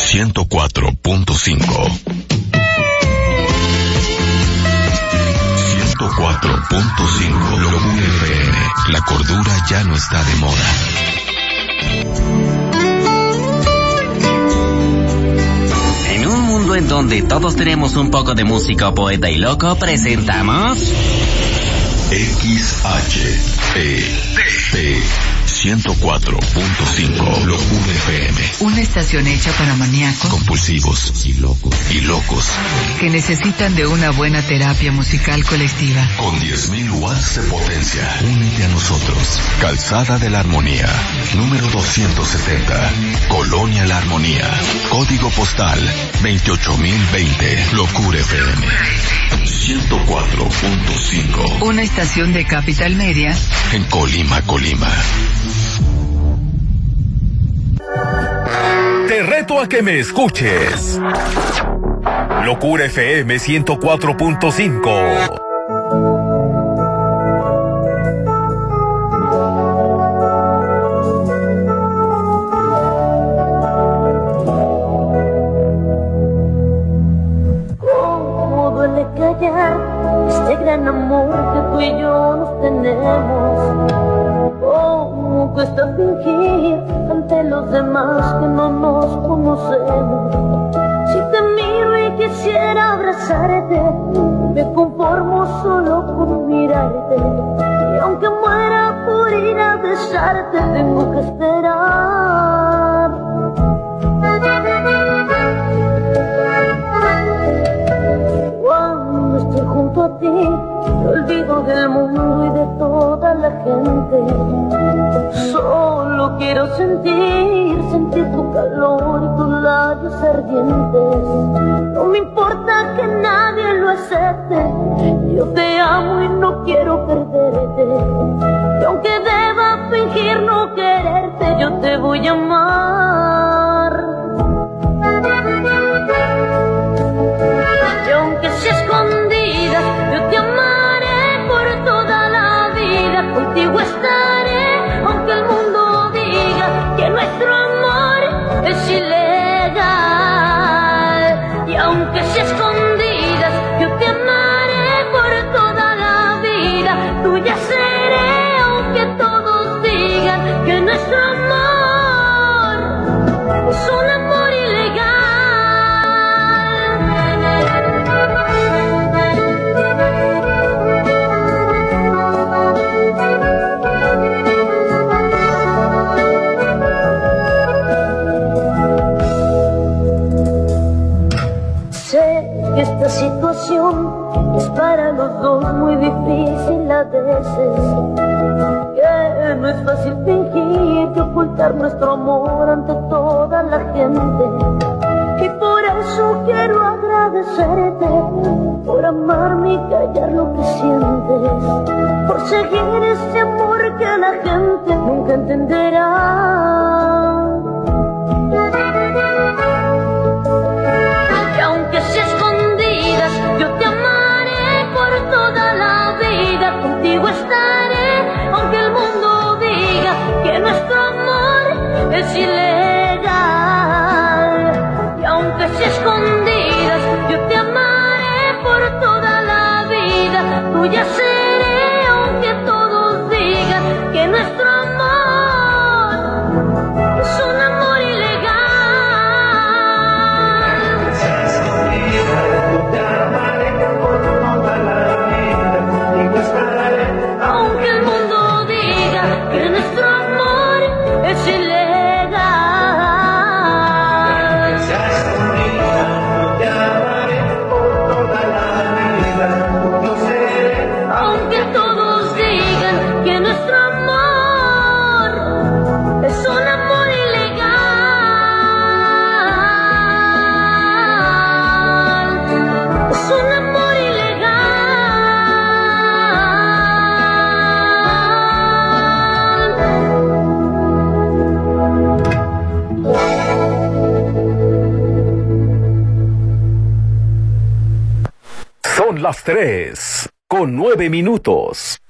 104.5. 104.5 Locura FM. La cordura ya no está de moda. En un mundo en donde todos tenemos un poco de músico, poeta y loco, presentamos XHET 104.5 Locura FM. Una estación hecha para maníacos, compulsivos y locos que necesitan de una buena terapia musical colectiva. Con 10.000 watts de potencia. Únete a nosotros. Calzada de la Armonía, número 270, Colonia La Armonía. Código postal 28020. Locura FM 104.5. Una estación de Capital Media en Colima. Te reto a que me escuches. Locura FM 104.5. ¿Cómo duele callar este gran amor que tú y yo nos tenemos? ¿Cómo cuesta fingir ante los demás que no nos conocemos? Si te miro y quisiera abrazarte, me conformo solo con mirarte. Y aunque muera por ir a besarte, tengo que esperar. Cuando estoy junto a ti, me olvido del mundo y de toda la gente. Solo quiero sentir tu calor y tus labios ardientes. No me importa que nadie lo acepte, yo te amo y no quiero perderte. Y aunque deba fingir no quererte, yo te voy a amar. Y aunque sea escondida, yo te amaré por toda la vida. Contigo estaré, aunque el mundo diga que nuestro amor es ilegal. Y aunque sea escondidas, yo te amaré por toda la vida. Tuya seré, aunque todos digan que nuestro amor es un amor ilegal. Esta situación es para los dos muy difícil a veces, que no es fácil fingir y ocultar nuestro amor ante toda la gente. Y por eso quiero agradecerte por amarme y callar lo que sientes, por seguir ese amor que la gente nunca entenderá. Y aunque sea escondidas, yo te amaré por toda la vida. Contigo estaré, aunque el mundo diga que nuestro amor es ilegal. Y aunque sea escondidas, yo te amaré por toda la vida. Tuya seré, aunque todos digan que nuestro amor es un amor ilegal. Aunque el mundo diga que nuestro amor es ilegal. Aunque todos digan que nuestro amor es un amor ilegal. Es un amor ilegal. Son las 3:09.